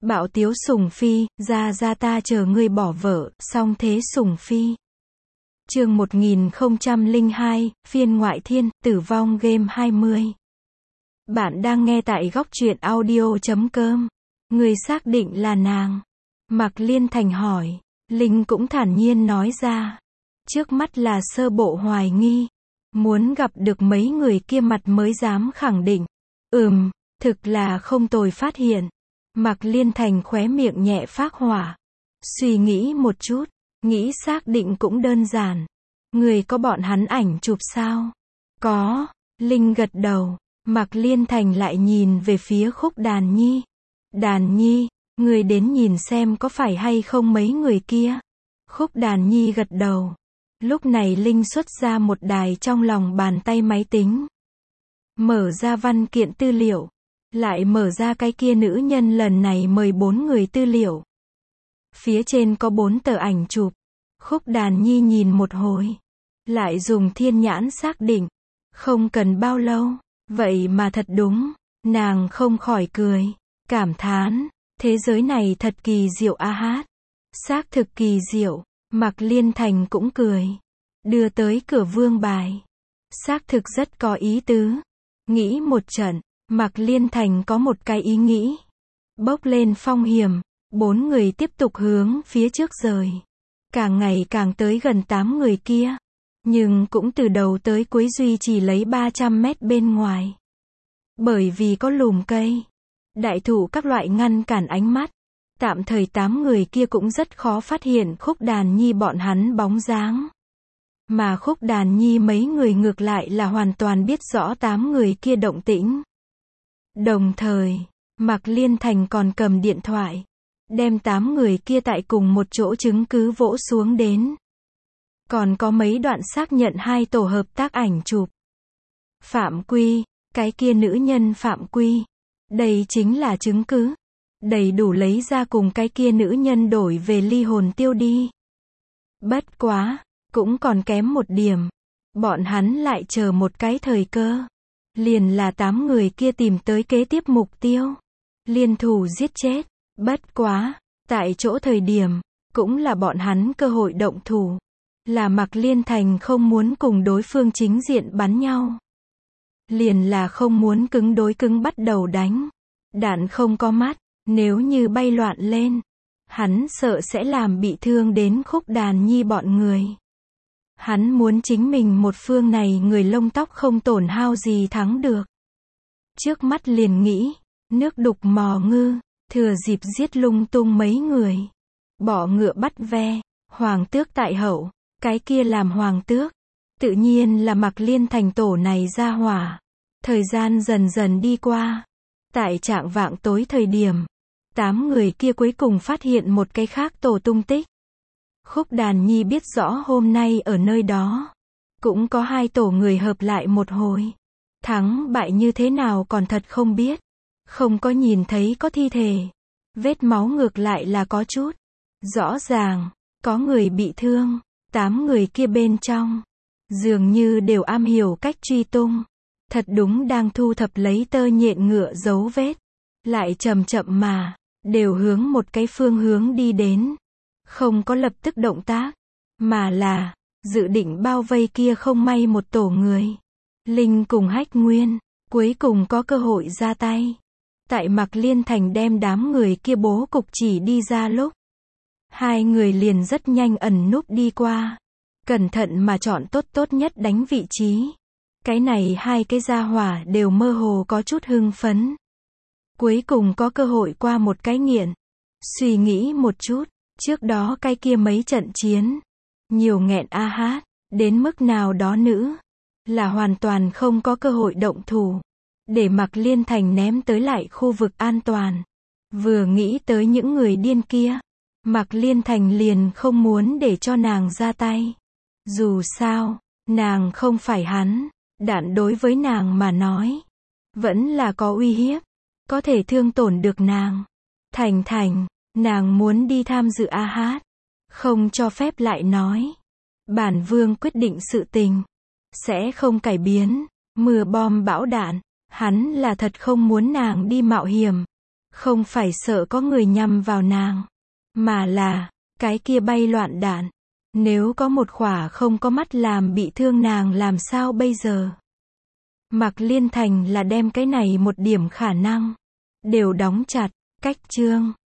Bạo tiếu Sùng Phi, ra ta chờ ngươi bỏ vợ, song thế Sùng Phi. Chương 1002, phiên ngoại thiên, tử vong game 20. Bạn đang nghe tại góc truyện audio.com. Người xác định là nàng. Mạc Liên Thành hỏi. Linh cũng thản nhiên nói ra. Trước mắt là sơ bộ hoài nghi. Muốn gặp được mấy người kia mặt mới dám khẳng định. Thực là không tồi phát hiện. Mạc Liên Thành khóe miệng nhẹ phác hỏa. Suy nghĩ một chút, nghĩ xác định cũng đơn giản. Người có bọn hắn ảnh chụp sao? Có. Linh gật đầu. Mạc Liên Thành lại nhìn về phía Khúc Đàn Nhi. Đàn Nhi, người đến nhìn xem có phải hay không mấy người kia. Khúc Đàn Nhi gật đầu. Lúc này Linh xuất ra một đài trong lòng bàn tay máy tính. Mở ra văn kiện tư liệu. Lại mở ra cái kia nữ nhân lần này mời 4 người tư liệu. Phía trên có 4 tờ ảnh chụp. Khúc Đàn Nhi nhìn một hồi. Lại dùng thiên nhãn xác định. Không cần bao lâu. Vậy mà thật đúng. Nàng không khỏi cười. Cảm thán. Thế giới này thật kỳ diệu a hát. Xác thực kỳ diệu. Mạc Liên Thành cũng cười. Đưa tới cửa vương bài. Xác thực rất có ý tứ. Nghĩ một trận. Mạc Liên Thành có một cái ý nghĩ. Bốc lên phong hiểm. 4 người tiếp tục hướng phía trước rời. Càng ngày càng tới gần 8 người kia. Nhưng cũng từ đầu tới cuối duy chỉ lấy 300 mét bên ngoài. Bởi vì có lùm cây, đại thụ các loại ngăn cản ánh mắt. Tạm thời 8 người kia cũng rất khó phát hiện Khúc Đàn Nhi bọn hắn bóng dáng. Mà Khúc Đàn Nhi mấy người ngược lại là hoàn toàn biết rõ 8 người kia động tĩnh. Đồng thời, Mạc Liên Thành còn cầm điện thoại. Đem 8 người kia tại cùng một chỗ chứng cứ vỗ xuống đến. Còn có mấy đoạn xác nhận 2 tổ hợp tác ảnh chụp. Phạm Quy, cái kia nữ nhân Phạm Quy. Đây chính là chứng cứ. Đầy đủ lấy ra cùng cái kia nữ nhân đổi về ly hồn tiêu đi. Bất quá, cũng còn kém một điểm. Bọn hắn lại chờ một cái thời cơ. Liền là 8 người kia tìm tới kế tiếp mục tiêu. Liên thủ giết chết. Bất quá, tại chỗ thời điểm, cũng là bọn hắn cơ hội động thủ. Là Mạc Liên Thành không muốn cùng đối phương chính diện bắn nhau. Liền là không muốn cứng đối cứng bắt đầu đánh. Đạn không có mắt, nếu như bay loạn lên, hắn sợ sẽ làm bị thương đến Khúc Đàn Nhi bọn người. Hắn muốn chính mình một phương này người lông tóc không tổn hao gì thắng được. Trước mắt liền nghĩ, nước đục mò ngư, thừa dịp giết lung tung mấy người. Bỏ ngựa bắt ve, hoàng tước tại hậu, cái kia làm hoàng tước. Tự nhiên là Mạc Liên Thành tổ này ra hỏa. Thời gian dần dần đi qua. Tại trạng vạng tối thời điểm, 8 người kia cuối cùng phát hiện một cái khác tổ tung tích. Khúc Đàn Nhi biết rõ hôm nay ở nơi đó. Cũng có 2 tổ người hợp lại một hồi. Thắng bại như thế nào còn thật không biết. Không có nhìn thấy có thi thể. Vết máu ngược lại là có chút. Rõ ràng, có người bị thương. 8 người kia bên trong. Dường như đều am hiểu cách truy tung. Thật đúng đang thu thập lấy tơ nhện ngựa dấu vết. Lại chậm chậm mà, đều hướng một cái phương hướng đi đến. Không có lập tức động tác, mà là, dự định bao vây kia không may một tổ người. Linh cùng Hách Nguyên, cuối cùng có cơ hội ra tay. Tại Mạc Liên Thành đem đám người kia bố cục chỉ đi ra lúc. 2 người liền rất nhanh ẩn núp đi qua. Cẩn thận mà chọn tốt nhất đánh vị trí. Cái này 2 cái gia hỏa đều mơ hồ có chút hưng phấn. Cuối cùng có cơ hội qua một cái nghiện. Suy nghĩ một chút, trước đó cái kia mấy trận chiến. Nhiều nghẹn a hát, đến mức nào đó nữ. Là hoàn toàn không có cơ hội động thủ. Để Mạc Liên Thành ném tới lại khu vực an toàn. Vừa nghĩ tới những người điên kia. Mạc Liên Thành liền không muốn để cho nàng ra tay. Dù sao, nàng không phải hắn. Đạn đối với nàng mà nói, vẫn là có uy hiếp, có thể thương tổn được nàng. Thành, nàng muốn đi tham dự a hát, không cho phép lại nói. Bản vương quyết định sự tình, sẽ không cải biến, mưa bom bão đạn, hắn là thật không muốn nàng đi mạo hiểm. Không phải sợ có người nhằm vào nàng, mà là, cái kia bay loạn đạn. Nếu có một khỏa không có mắt làm bị thương nàng làm sao bây giờ? Mạc Liên Thành là đem cái này một điểm khả năng đều đóng chặt. Cách chương